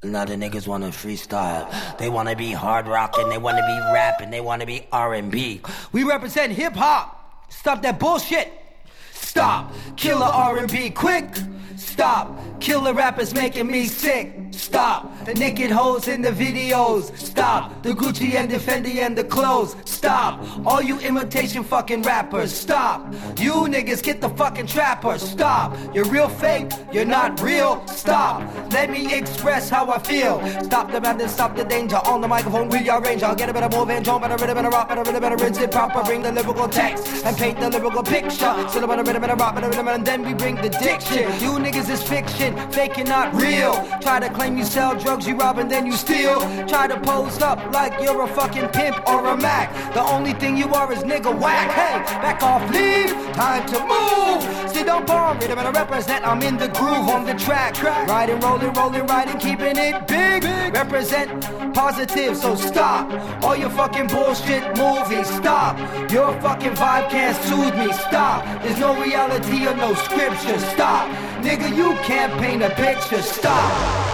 Now the niggas wanna freestyle. They wanna be hard rockin', they wanna be rapping, they wanna be R&B. We represent hip hop. Stop that bullshit. Stop. Killer R&B quick. Stop. Killer rappers making me sick. Stop. The naked hoes in the videos. Stop. The Gucci and the Fendi and the clothes. Stop. All you imitation fucking rappers. Stop. You niggas get the fucking trappers. Stop. You're real fake. You're not real. Stop. Let me express how I feel. Stop the madness, stop the danger. On the microphone, rearrange. I'll get a better move and jump, better rhythm and a rock, better rhythm and a rinse it proper. Bring the lyrical text and paint the lyrical picture. Still about a rhythm and a rock, better rhythm and then we bring the diction. You niggas is fiction, fake and not real. Try to claim you sell drugs, you rob and then you steal. Try to pose up like you're a fucking pimp or a Mac. The only thing you are is nigga whack. Hey, back off, leave, time to move. See, don't bomb, rhythm and I represent, I'm in the groove on the track. Riding, rolling, riding, keeping it big. Represent positive, so stop. All your fucking bullshit movies, stop. Your fucking vibe can't soothe me, stop. There's no reality or no scripture, stop. Nigga, you can't paint a picture, stop.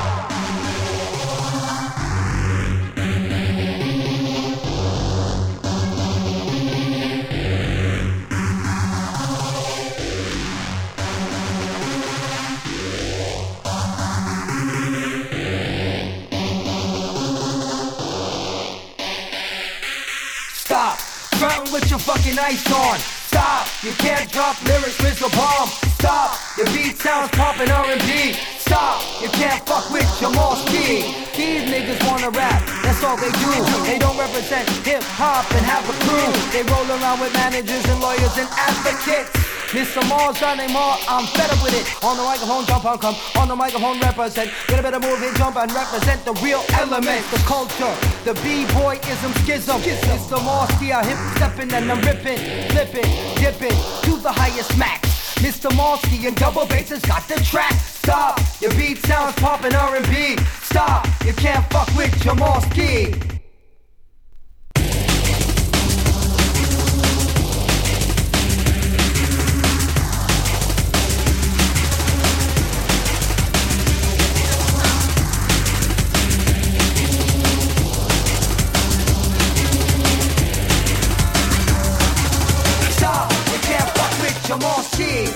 Stop, frontin' with your fucking ice on. Stop, you can't drop lyrics with a bomb. Stop, your beat sounds poppin' R&B. Stop, you can't fuck with Jamalski. These niggas wanna rap, that's all they do. They don't represent hip-hop and have a crew. They roll around with managers and lawyers and advocates. Mr. Mars, Johnny Moore, I'm fed up with it. On the microphone, jump on, come. On the microphone, represent. Get a better move and jump and represent the real element, the culture, the B-boy-ism schism. Mr. Mars, see I hip stepping and I'm ripping, flipping, dipping to the highest max. Mr. Malski and double bass has got the track. Stop, your beat sounds poppin' R&B. Stop, you can't fuck with Jamalski. Jamalski.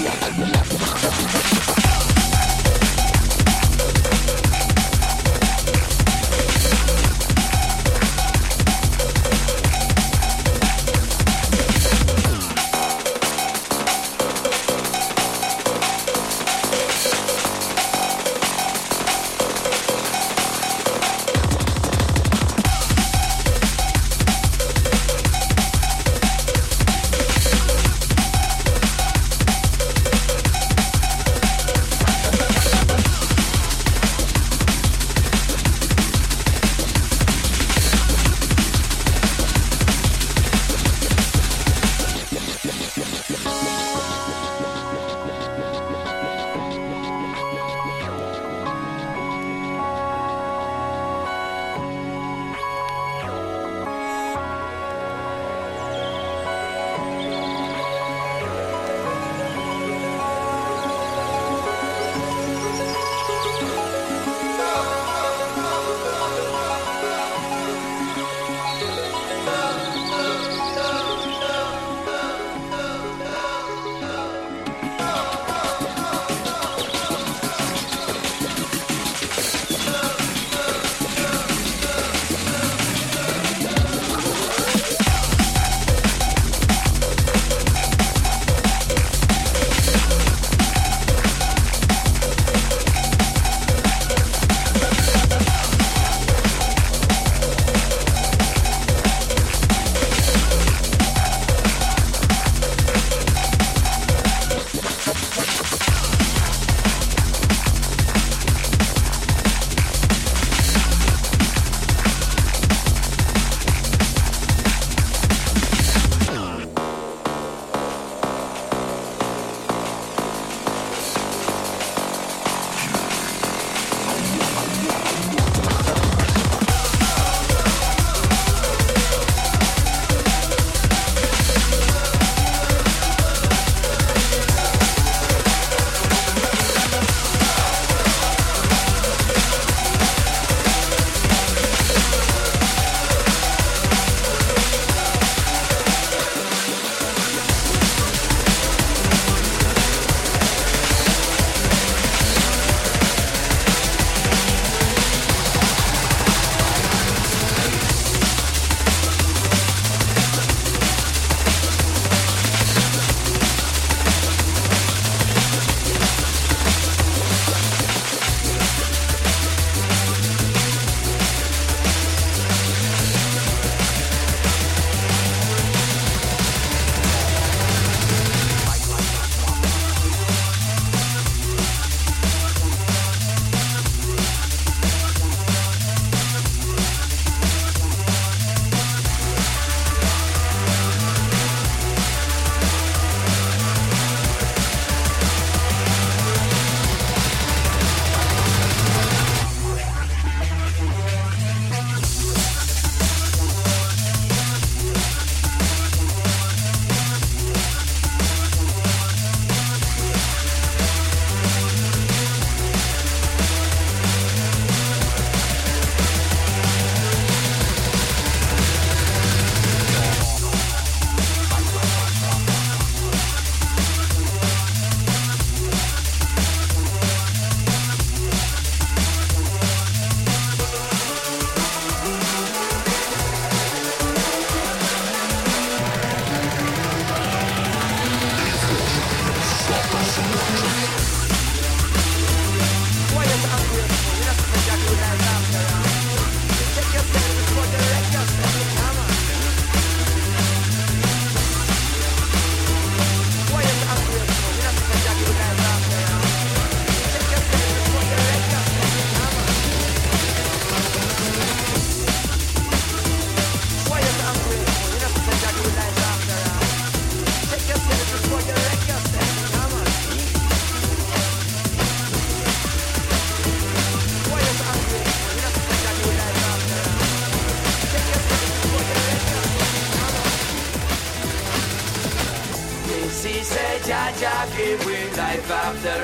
Jah give we life after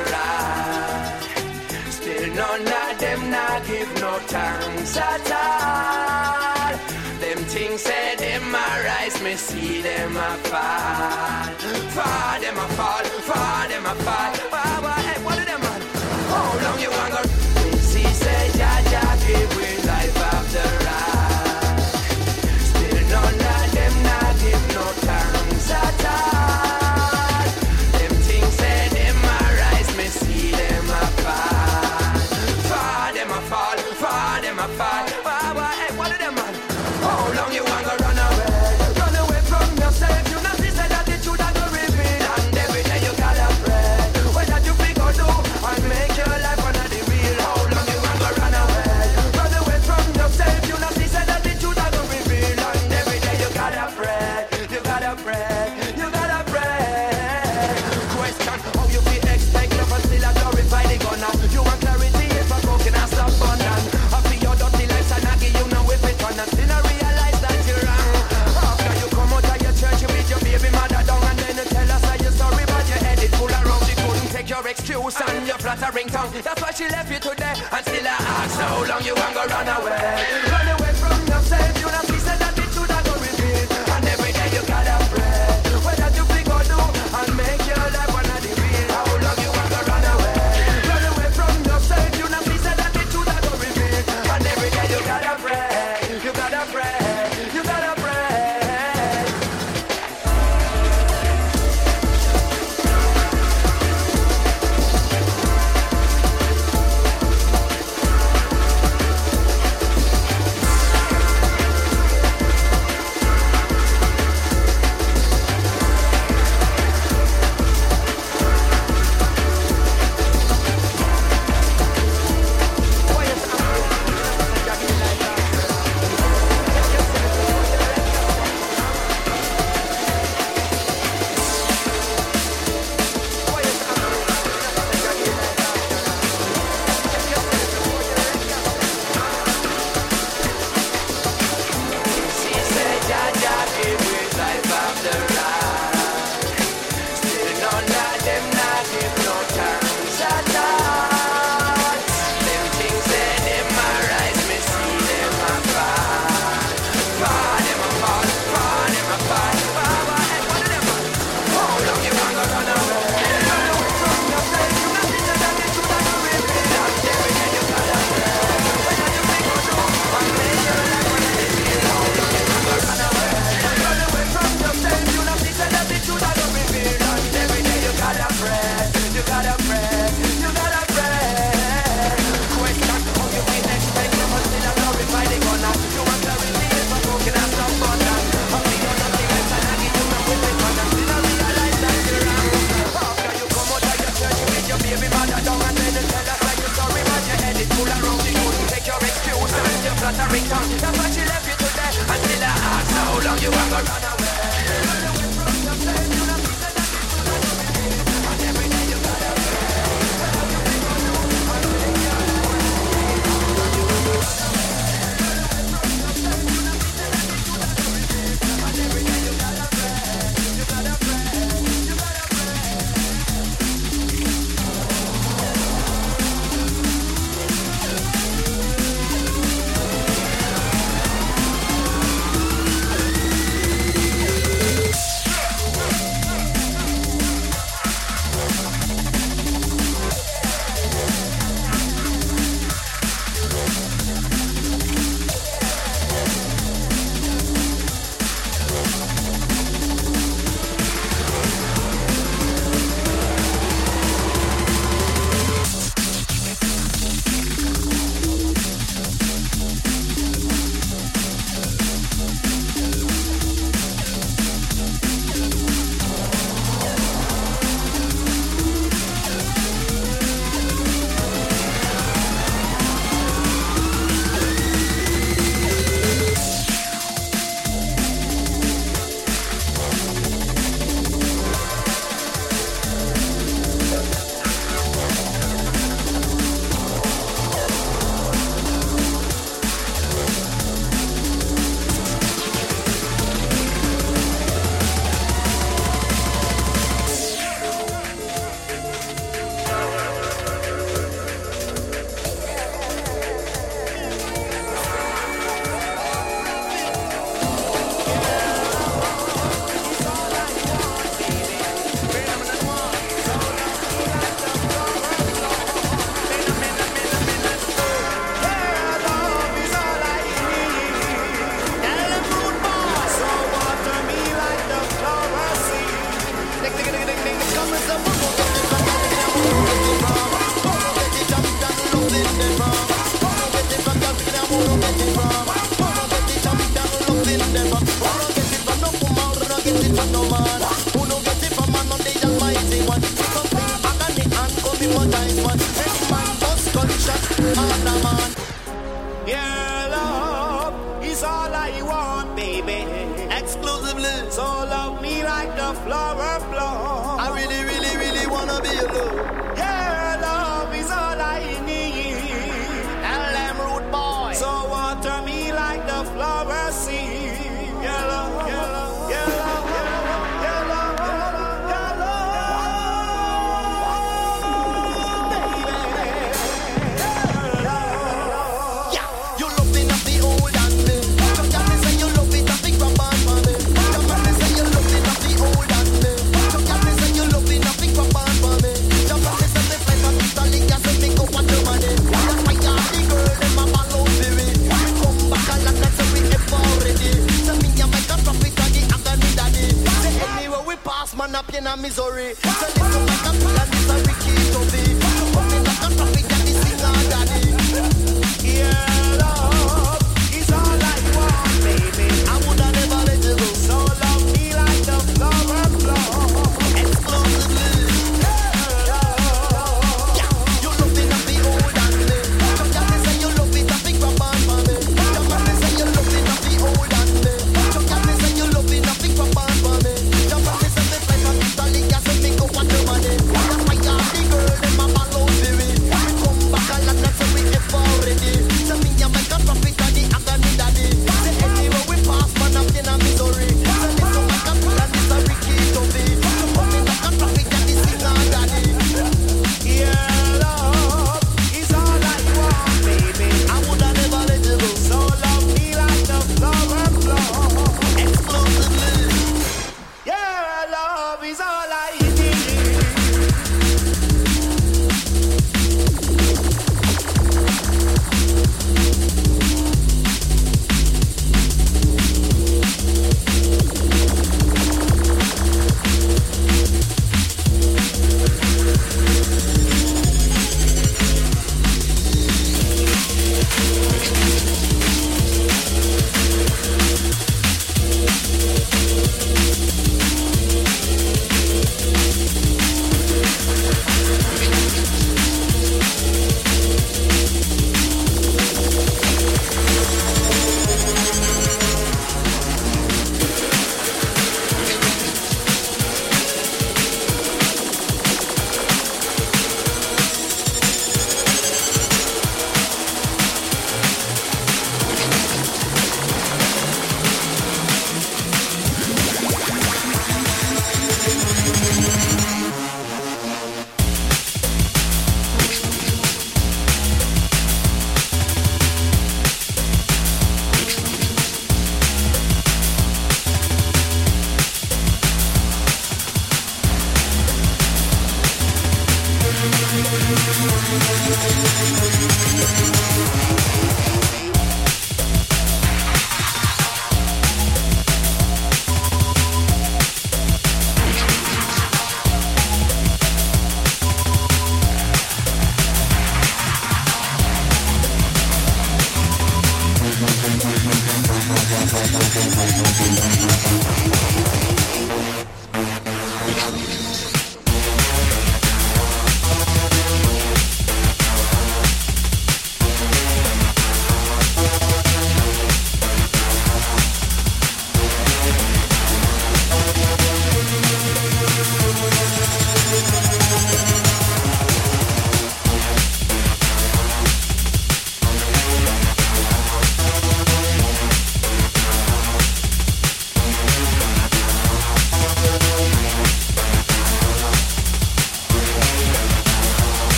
ride. Still none of them not give no thanks at all. Them things say them a rise, me see them a fall. Fall them a fall, fall them a a fight. Hey, what of them man? How long you want to? She say, Jaja give we life after ride. Still none of them not give no thanks at all. Them things say them a rise, me see them a fall. Fall them a fall, fall them a fall. Hey, what of them man? How long you want to run away? Run away from yourself. You not see that the truth that go reveal. And every day you gotta pray. What that you figure do and make your life one of the real. How long you want to run away? Run away from yourself. You not see that the truth that go reveal. And every day you gotta pray. You gotta pray. You gotta pray. Question: how you feel expect never still a glorify the gun? You want clarity if a broken ass abundant. I feel your dirty life and I give you no whip it on. Still I realize that you're wrong. After you come out of your church, you beat your baby mother down and then you tell us that you're sorry, but your head is full of rum. She couldn't take your excuse and your flattering tongue. That's why she left you today. And still I ask how long you want to run away. Run away from yourself. You not see that the truth that go reveal. And every day you gotta pray. What that you figure do and make your life one of the real. How long you want to run away? Run away from yourself. You not see that the truth that go reveal. And every day you gotta pray. You gotta pray. You gotta pray. That's why she left you today. Until I ask how long you want to run away. Run away from yourself. You not see that the truth that go reveal. And every day you gotta Yeah, love is all I want, baby. Exclusively, so love me like the flower bloom. I really, really, really wanna be your love. Yeah, love is all I need. LM Root Boy. So water me like the flower seed. Yeah, love, yeah, love, yeah, love, yeah, love, yeah, love, yeah, love, baby. Yeah, you loving up the old and new. Come down and say you love it, I think I'm born for me. Come on and say you loving up the old and new. Come down and say you loving up, think I'm born for me. Come on and say the place of Italy, I say me go want your money. That's why you're the girl, them a follow spirit. We come back a lot, that's we ever already. So me and make a profit on the agony daddy. Say anywhere we pass, man up in a misery. So listen like a fool and it's a Ricky Toby. So come in like a profit and the singer daddy. Yeah, love is all I want, baby. I woulda never let you go. So love me like the flower bloom. Exclusively. Yeah, love. Yeah, you loving up the old and new. Come down and say you love it, I think I'm born for me. Come on and say you loving up the old and new. Come down and say you loving up, think I'm born for me. Come on and say the place of Italy, I say me go want your money. That's why you're the girl, them a follow spirit. We come back a lot, that's we ever already. So me and make a profit on the agony daddy. Say anywhere we pass, man up in a misery. So listen like a fool and it's a Ricky Toby. So come in like a profit and the singer daddy. Yeah, love is all I want, baby. I woulda never let you go. So love me like the flower bloom. Exclusively. Yeah, love is all I need.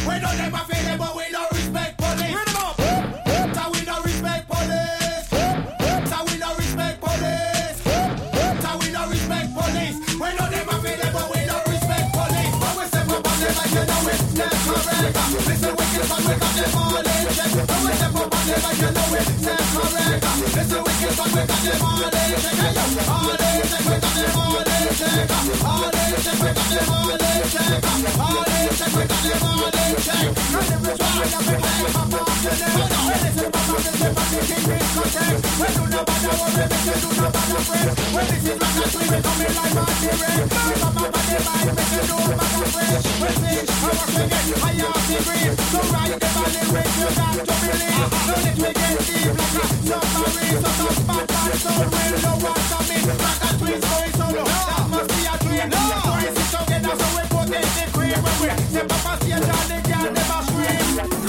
We know them a feel it, but we no respect police. So we no respect police. So we no respect police. So we no respect police. We know them a feel it, but we no respect police. But we step up on them like you know it. That's correct. Listen, wicked fun, we got them all in check. But we step up on them like you know it. That's correct. Listen, wicked fun, we got them all in check. All in check, we got them all in check. All in check, we got them all in check. All in check, we got them all in check. And every try that we play, pop off to them. We listen, pop off, listen, pop the king in context. We do not bother worry, we do not bother friends. When this is rock and sweet, we coming like Marty Ray. We come up on the line, we do no bother friends. We sing, I work we get high off the breeze. So ride the body with you got to believe. So let we get deep like a submarine. So some bad man, so we'll know what's coming. Rock and sweet, so it's solo. That must be a dream. So we sit together, so we put in the cream. When we step up and stage and they can never scream.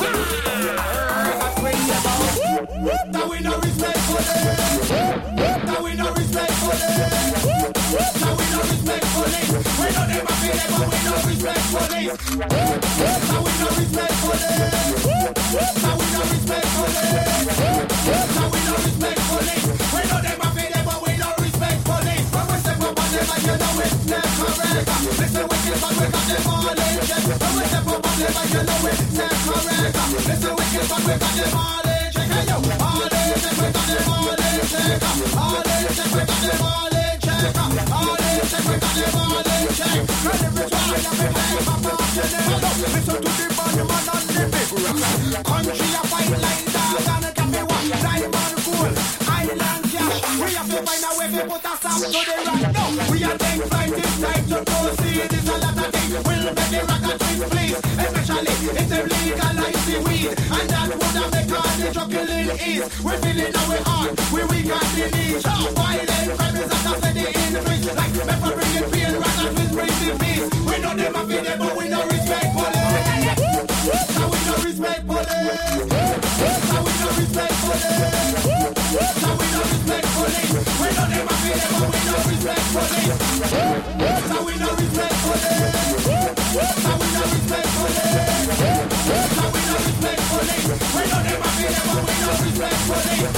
That we no respect for them. That we no respect for them. That we no respect police. We know them a feel it, but we no respect police. That we no respect for them. That we no respect police. That we no respect police. We know them a feel it, but we no respect police. When we step up on them like you know it, that's correct. Listen, wicked fun, we got them all in check. When we step up on them like you know it, that's correct. Listen, wicked fun, we got them all in check. Hey yo, all in check, we got them all in check. All in check, we got them all in check. All in check, we got them all in check. And every try that we play, pop off to them. Listen to the band man on the big rock. Country a fight like dog and a cafe wash. Diamond cool, island cash. We have to find a way to put a stop to the rock. No, we are take flight, it's time to proceed. It's a lot of things, we'll make the rock and twist please. Especially if they legalize the weed. And that would have make all the drug killing ease. We're feeling our heart, we weak at the knees. Violent crime is at a steady increase. Like pepper bringing pain, rock and twist brings the peace. We know them a feel it, but we no respect police. So we no respect police. So we no respect police. So we no respect police. We know them a feel it, but we no respect police. So we no respect police. So we no respect police. So we no respect police. We know them a feel it, but we no respect police.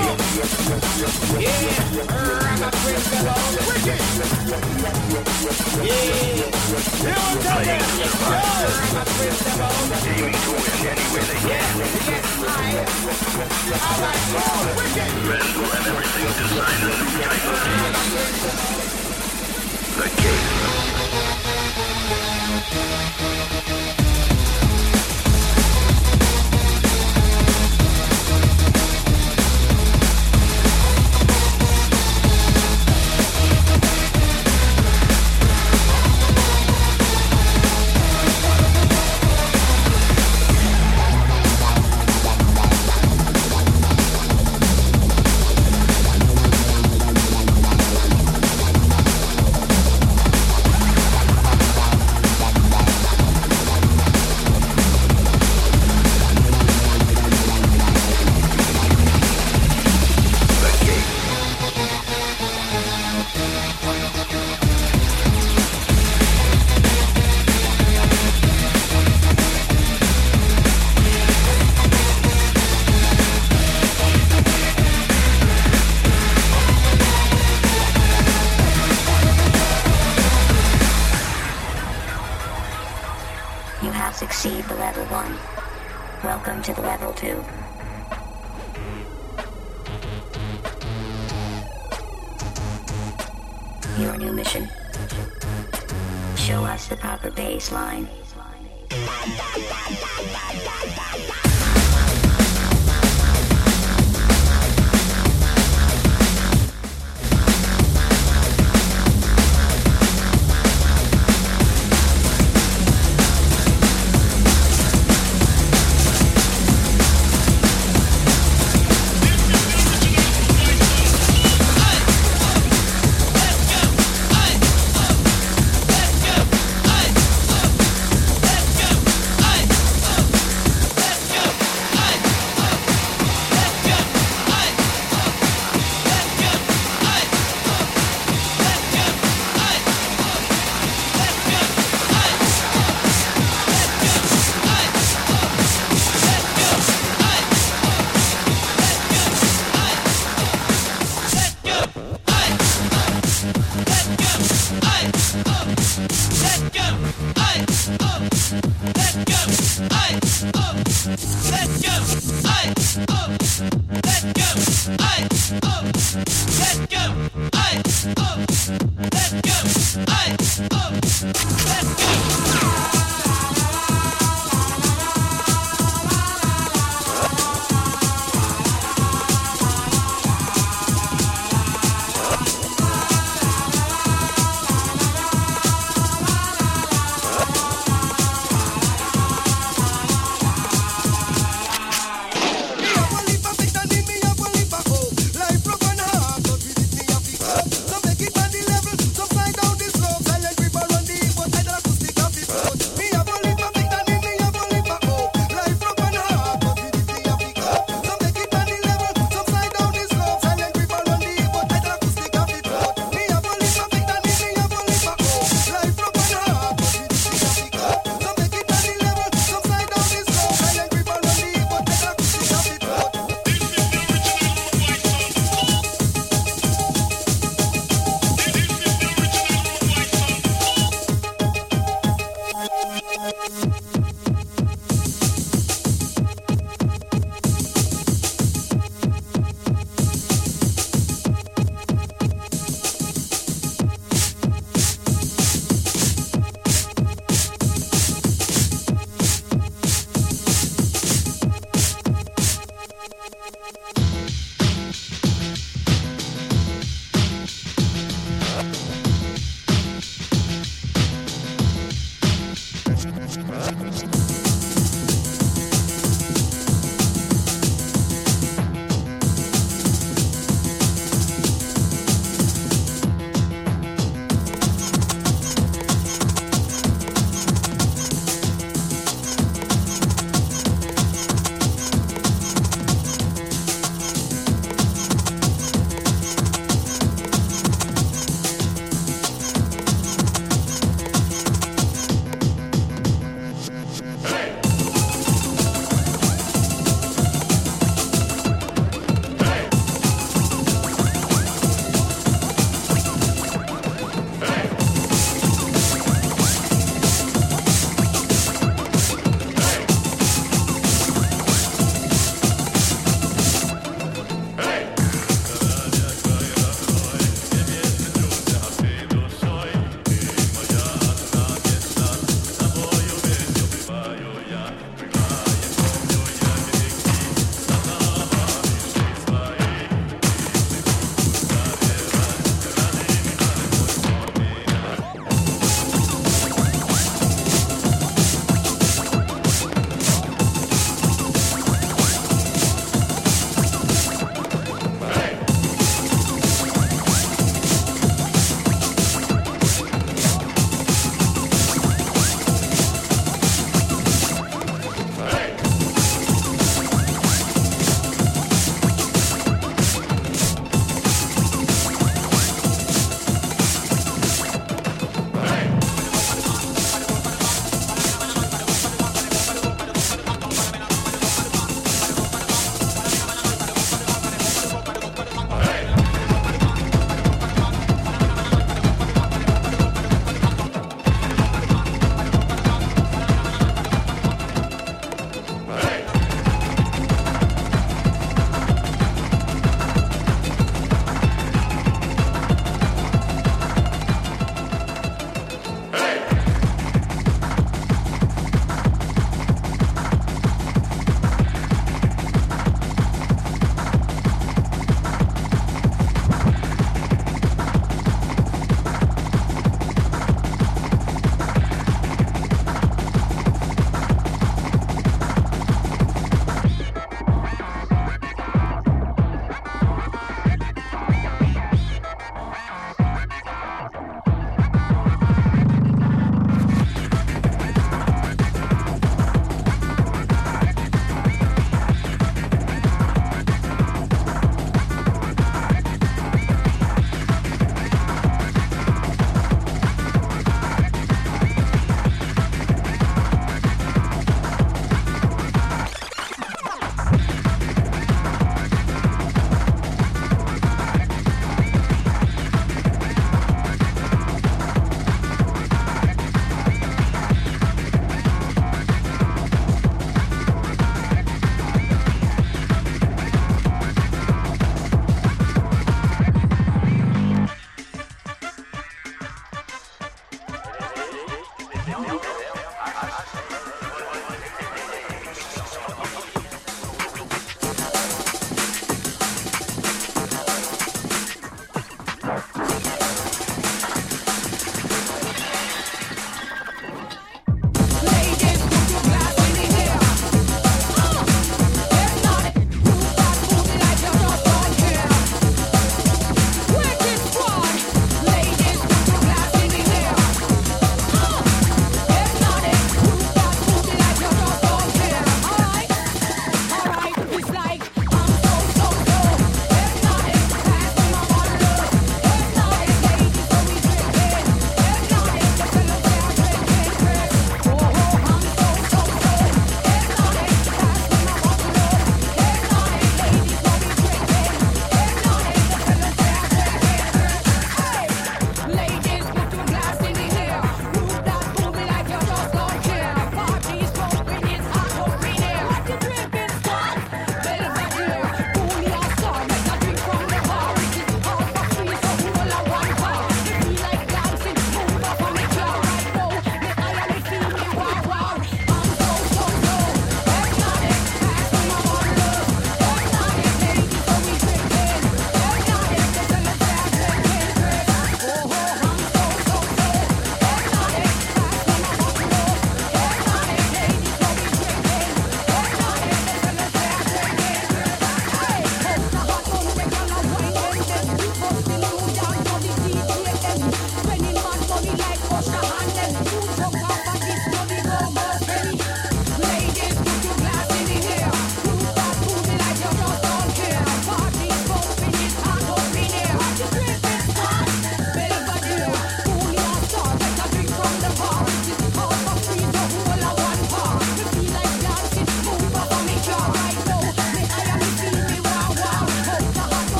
Yeah, rock and twist the law. Wicked. Yeah, you know what I'm saying? Rock and twist the law. Aiming to win any way they can. Get high. All right, go. Wicked. Rest will have everything designed in the type of the case. Succeed the level 1. Welcome to the level 2. Your new mission. Show us the proper baseline.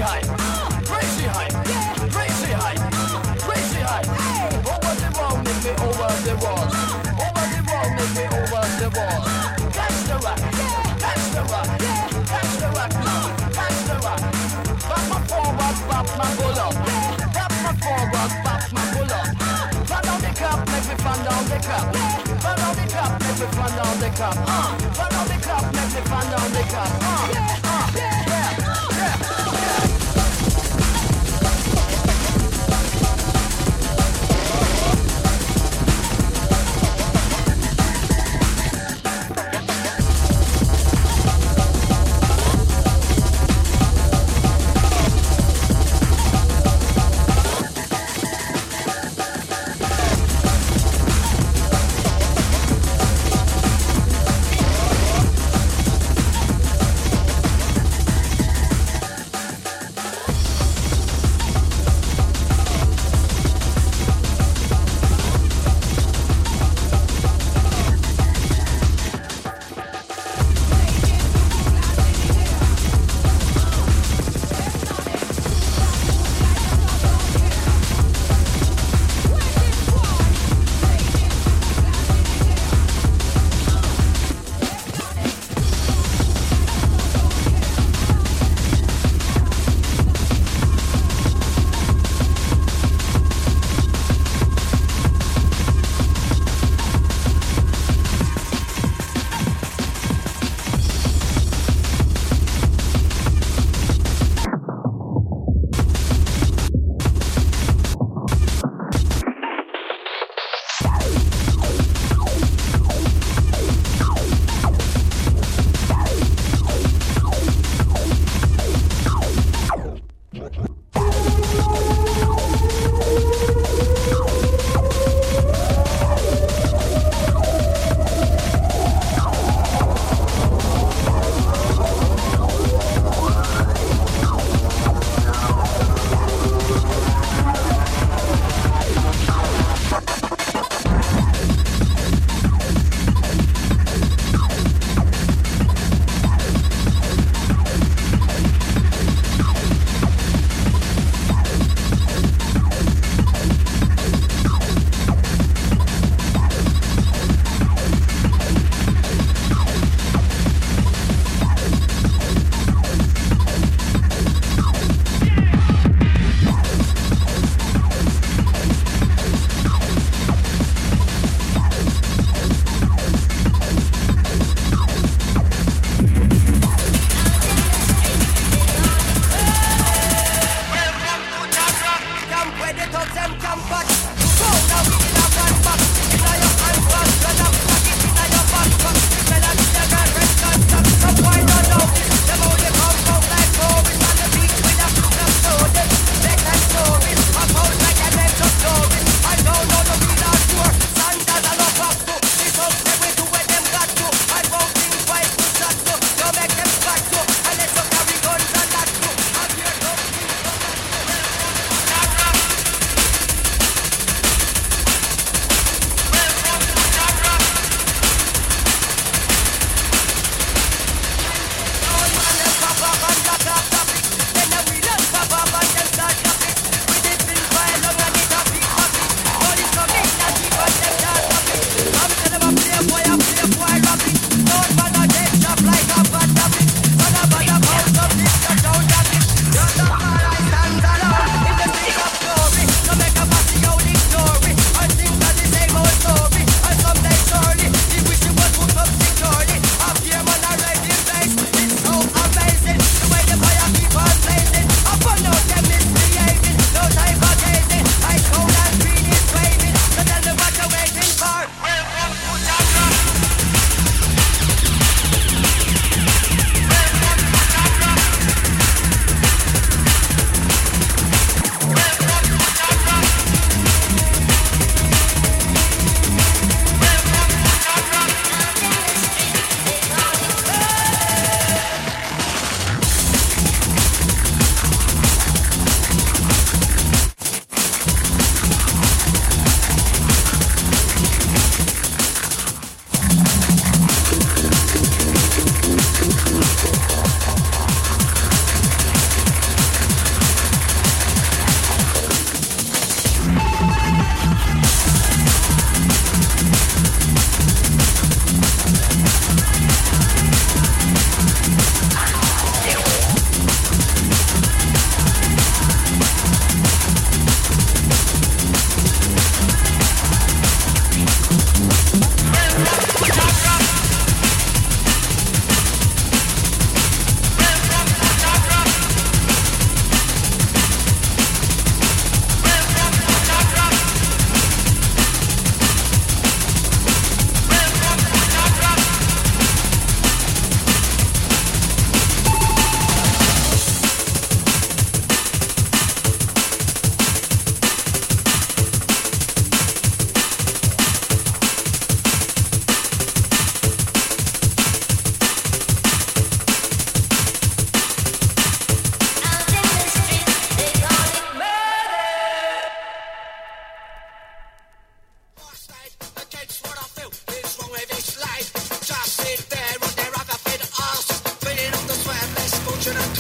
high, crazy high, crazy high, crazy high. Over the wall, make me over the wall. Over the wall, make me over the wall. Catch the rock, catch the rock, catch the rock, catch the rock. Back my forward, back my pull up. Back my forward, back my pull up. Fan down the cup, make me fan down the cup. Fan down the cup, make me fan down the cup. Fan down the cup, make me fan down the cup.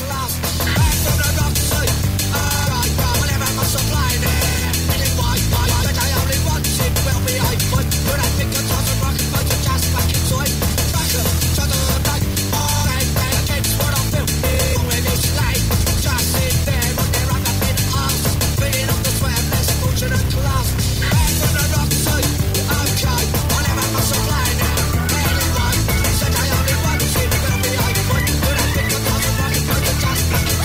class. Back from the rock side. Whenever my supply there. Feeling white, but I only want it. Well behind foot. When I think of toss and rock and fight to jazz back inside. Back up, to the back. Bang against what I feel. When it's light. Just sit there on their up in arms. Feeling up the sweat, less fortune and class. Back from the rock side. Okay, whenever my supply there. Feeling white, said I only want it. Well behind foot. When I think of toss and rock and fight to jazz back inside.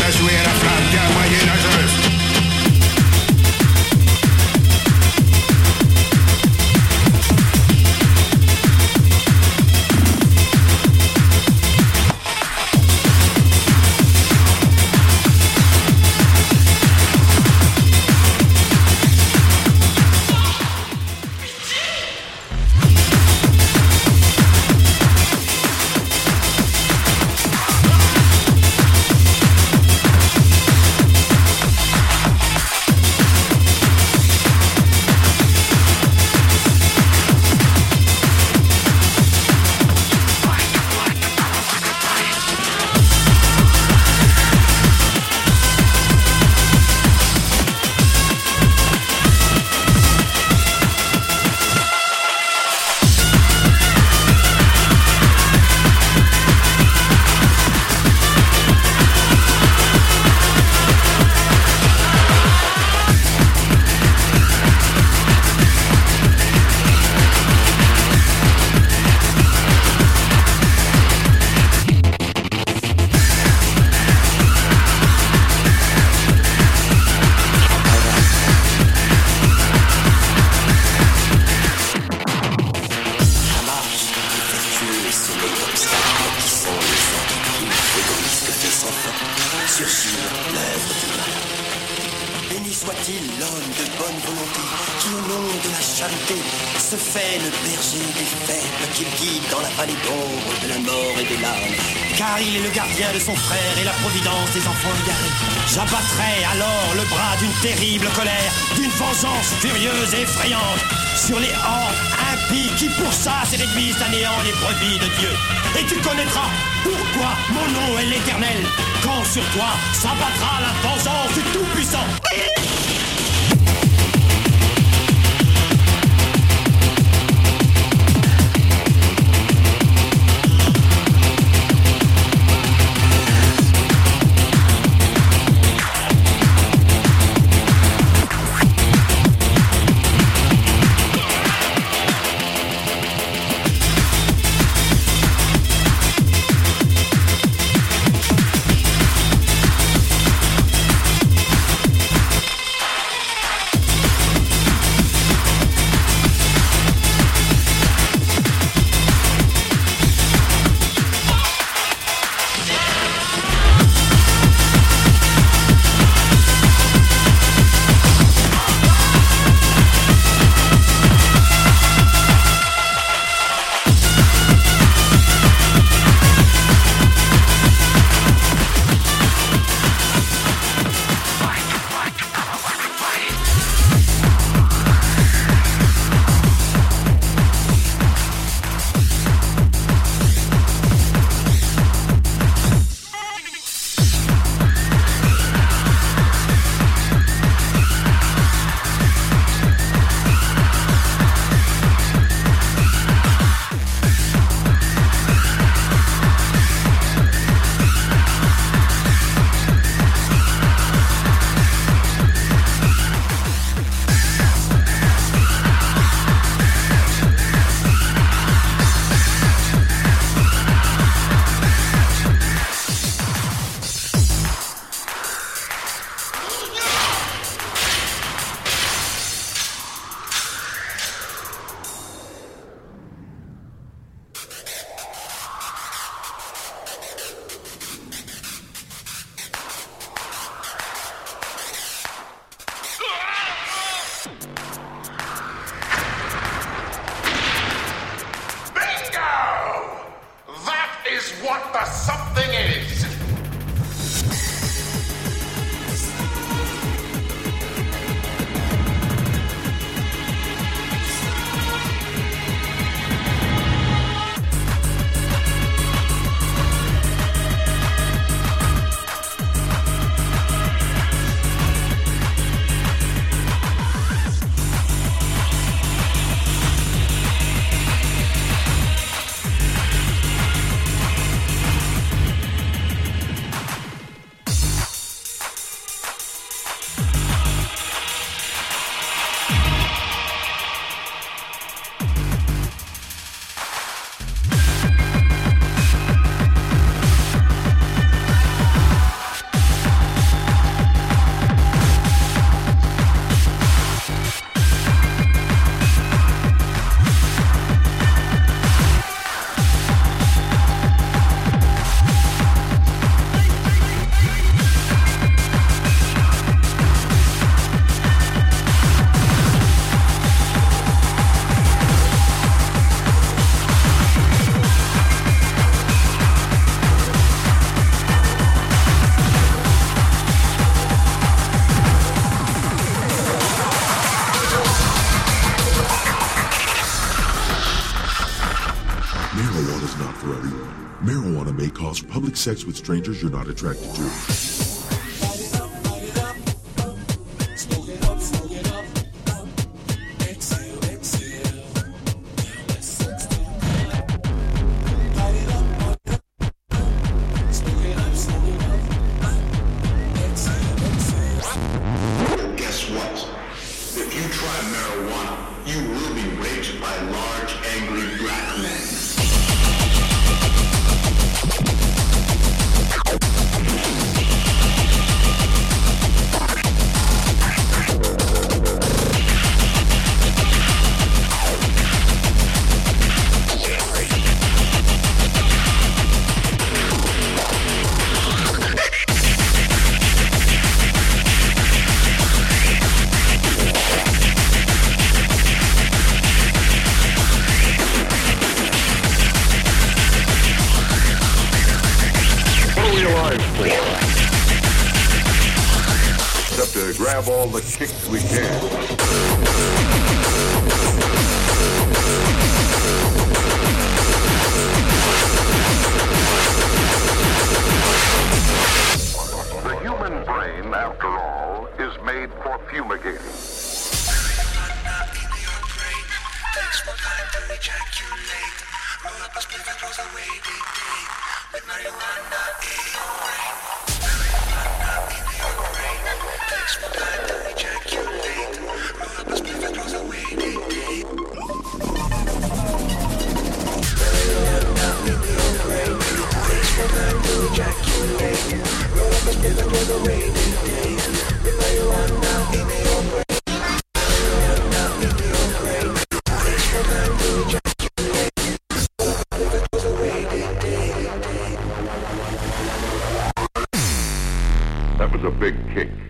à jouer à la flamme guerre moyenâgeuse. De son frère et la providence des enfants égarés. J'abattrai alors le bras d'une terrible colère, d'une vengeance furieuse et effrayante sur les hordes impies qui pour ça se réduisent à néant les brebis de Dieu. Et tu connaîtras pourquoi mon nom est l'Éternel, quand sur toi s'abattra la vengeance du Tout-Puissant. Marijuana's not for everyone. Marijuana may cause public sex with strangers you're not attracted to. Guess what? If you try marijuana, you will be raped by large, angry black men. Except to grab all the kicks we can. The human brain, after all, is made for fumigating. That was a big kick.